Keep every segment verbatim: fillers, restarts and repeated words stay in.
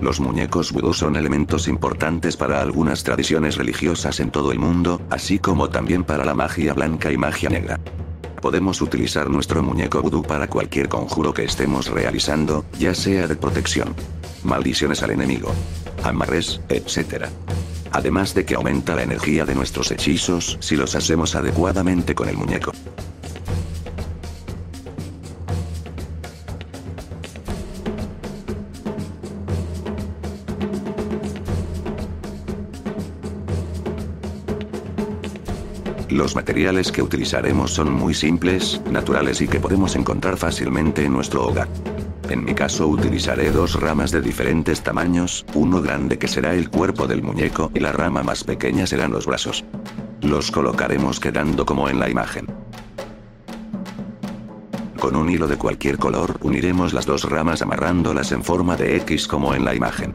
Los muñecos vudú son elementos importantes para algunas tradiciones religiosas en todo el mundo, así como también para la magia blanca y magia negra. Podemos utilizar nuestro muñeco vudú para cualquier conjuro que estemos realizando, ya sea de protección, maldiciones al enemigo, amarres, etcétera. Además de que aumenta la energía de nuestros hechizos si los hacemos adecuadamente con el muñeco. Los materiales que utilizaremos son muy simples, naturales y que podemos encontrar fácilmente en nuestro hogar. En mi caso utilizaré dos ramas de diferentes tamaños, uno grande que será el cuerpo del muñeco y la rama más pequeña serán los brazos. Los colocaremos quedando como en la imagen. Con un hilo de cualquier color uniremos las dos ramas amarrándolas en forma de X como en la imagen.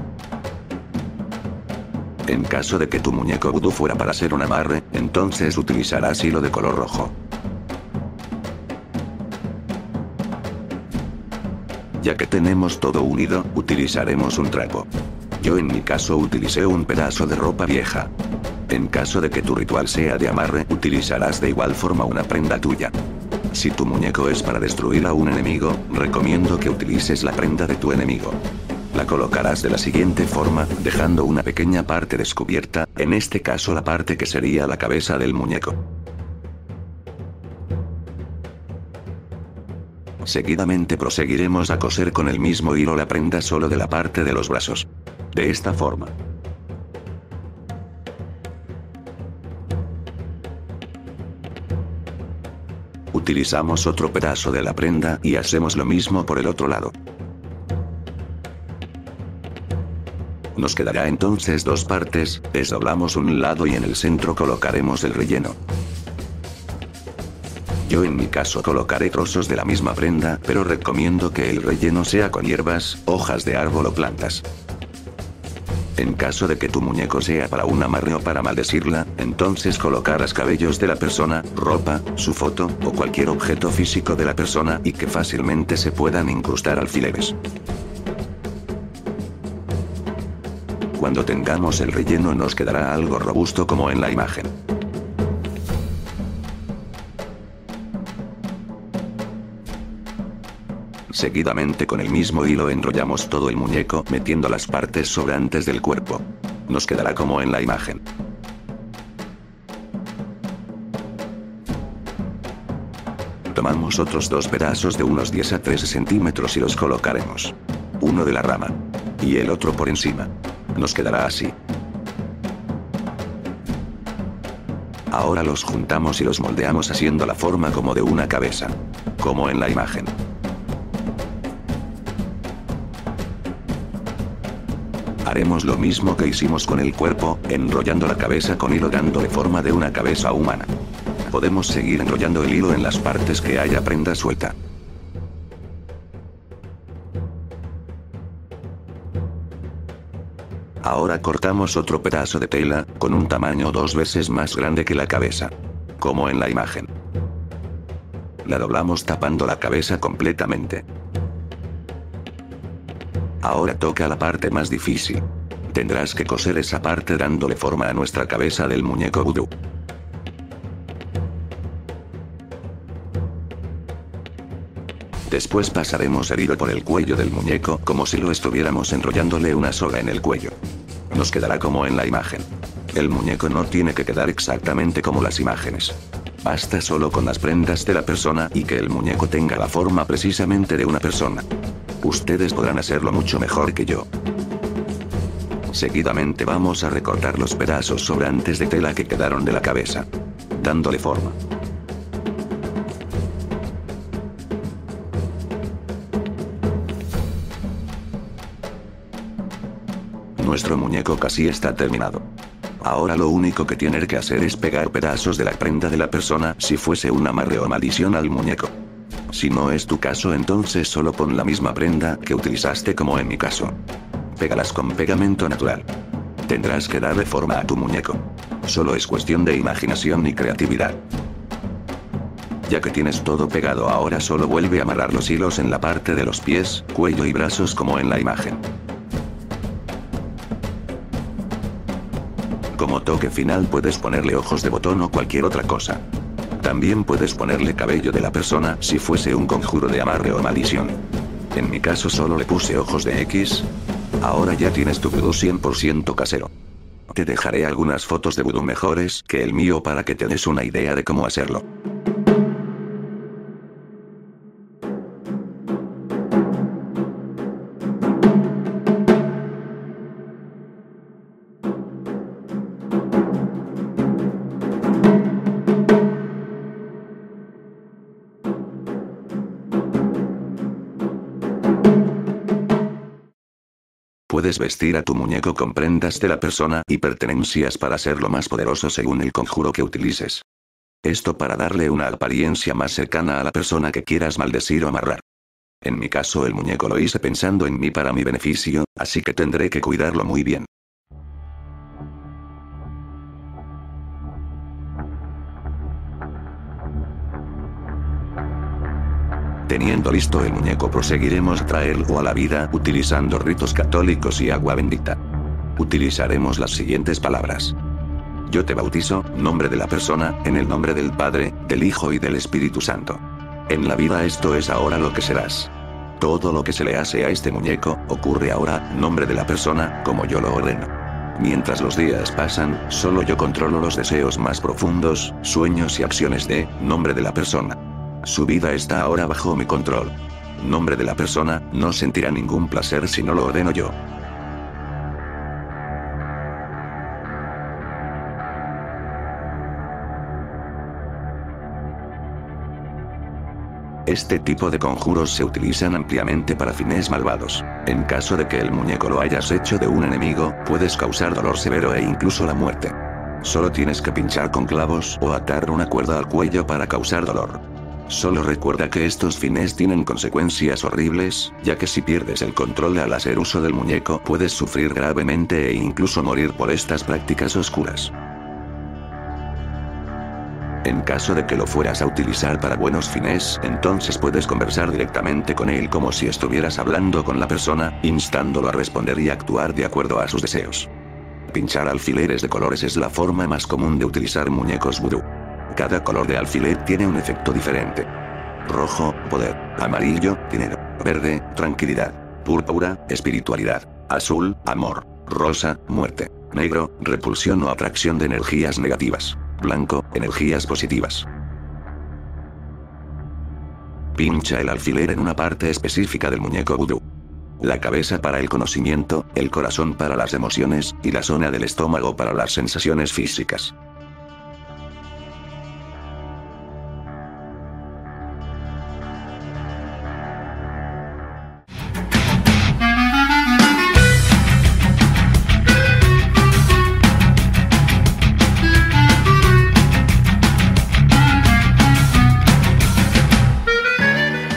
En caso de que tu muñeco vudú fuera para hacer un amarre, entonces utilizarás hilo de color rojo. Ya que tenemos todo unido, utilizaremos un trapo. Yo en mi caso utilicé un pedazo de ropa vieja. En caso de que tu ritual sea de amarre, utilizarás de igual forma una prenda tuya. Si tu muñeco es para destruir a un enemigo, recomiendo que utilices la prenda de tu enemigo. La colocarás de la siguiente forma, dejando una pequeña parte descubierta, en este caso la parte que sería la cabeza del muñeco. Seguidamente proseguiremos a coser con el mismo hilo la prenda solo de la parte de los brazos. De esta forma. Utilizamos otro pedazo de la prenda y hacemos lo mismo por el otro lado. Nos quedará entonces dos partes, desdoblamos un lado y en el centro colocaremos el relleno. Yo en mi caso colocaré trozos de la misma prenda, pero recomiendo que el relleno sea con hierbas, hojas de árbol o plantas. En caso de que tu muñeco sea para un amarre o para maldecirla, entonces colocarás cabellos de la persona, ropa, su foto, o cualquier objeto físico de la persona y que fácilmente se puedan incrustar alfileres. Cuando tengamos el relleno nos quedará algo robusto como en la imagen. Seguidamente con el mismo hilo enrollamos todo el muñeco metiendo las partes sobrantes del cuerpo. Nos quedará como en la imagen. Tomamos otros dos pedazos de unos diez a trece centímetros y los colocaremos. Uno de la rama. Y el otro por encima. Nos quedará así. Ahora los juntamos y los moldeamos haciendo la forma como de una cabeza. Como en la imagen. Haremos lo mismo que hicimos con el cuerpo, enrollando la cabeza con hilo dándole forma de una cabeza humana. Podemos seguir enrollando el hilo en las partes que haya prenda suelta. Ahora cortamos otro pedazo de tela, con un tamaño dos veces más grande que la cabeza. Como en la imagen. La doblamos tapando la cabeza completamente. Ahora toca la parte más difícil. Tendrás que coser esa parte dándole forma a nuestra cabeza del muñeco vudú. Después pasaremos el hilo por el cuello del muñeco como si lo estuviéramos enrollándole una soga en el cuello. Nos quedará como en la imagen. El muñeco no tiene que quedar exactamente como las imágenes. Basta solo con las prendas de la persona y que el muñeco tenga la forma precisamente de una persona. Ustedes podrán hacerlo mucho mejor que yo. Seguidamente vamos a recortar los pedazos sobrantes de tela que quedaron de la cabeza. Dándole forma. Nuestro muñeco casi está terminado. Ahora lo único que tiene que hacer es pegar pedazos de la prenda de la persona si fuese un amarre o maldición al muñeco. Si no es tu caso entonces solo pon la misma prenda que utilizaste como en mi caso. Pégalas con pegamento natural. Tendrás que darle forma a tu muñeco. Solo es cuestión de imaginación y creatividad. Ya que tienes todo pegado ahora solo vuelve a amarrar los hilos en la parte de los pies, cuello y brazos como en la imagen. como toque final puedes ponerle ojos de botón o cualquier otra cosa. También puedes ponerle cabello de la persona si fuese un conjuro de amarre o maldición. En mi caso solo le puse ojos de X. Ahora ya tienes tu vudú cien por ciento casero. Te dejaré algunas fotos de vudú mejores que el mío para que te des una idea de cómo hacerlo. Puedes vestir a tu muñeco con prendas de la persona y pertenencias para hacerlo más poderoso según el conjuro que utilices. Esto para darle una apariencia más cercana a la persona que quieras maldecir o amarrar. En mi caso el muñeco lo hice pensando en mí para mi beneficio, así que tendré que cuidarlo muy bien. Teniendo listo el muñeco proseguiremos a traerlo a la vida utilizando ritos católicos y agua bendita. Utilizaremos las siguientes palabras. Yo te bautizo, nombre de la persona, en el nombre del Padre, del Hijo y del Espíritu Santo. En la vida esto es ahora lo que serás. Todo lo que se le hace a este muñeco, ocurre ahora, nombre de la persona, como yo lo ordeno. Mientras los días pasan, solo yo controlo los deseos más profundos, sueños y acciones de, nombre de la persona. Su vida está ahora bajo mi control. Nombre de la persona, no sentirá ningún placer si no lo ordeno yo. Este tipo de conjuros se utilizan ampliamente para fines malvados. En caso de que el muñeco lo hayas hecho de un enemigo, puedes causar dolor severo e incluso la muerte. Solo tienes que pinchar con clavos o atar una cuerda al cuello para causar dolor. Solo recuerda que estos fines tienen consecuencias horribles, ya que si pierdes el control al hacer uso del muñeco puedes sufrir gravemente e incluso morir por estas prácticas oscuras. En caso de que lo fueras a utilizar para buenos fines, entonces puedes conversar directamente con él como si estuvieras hablando con la persona, instándolo a responder y actuar de acuerdo a sus deseos. Pinchar alfileres de colores es la forma más común de utilizar muñecos vudú. Cada color de alfiler tiene un efecto diferente. Rojo, poder. Amarillo, dinero. Verde, tranquilidad. Púrpura, espiritualidad. Azul, amor. Rosa, muerte. Negro, repulsión o atracción de energías negativas. Blanco, energías positivas. Pincha el alfiler en una parte específica del muñeco vudú. La cabeza para el conocimiento, el corazón para las emociones, y la zona del estómago para las sensaciones físicas.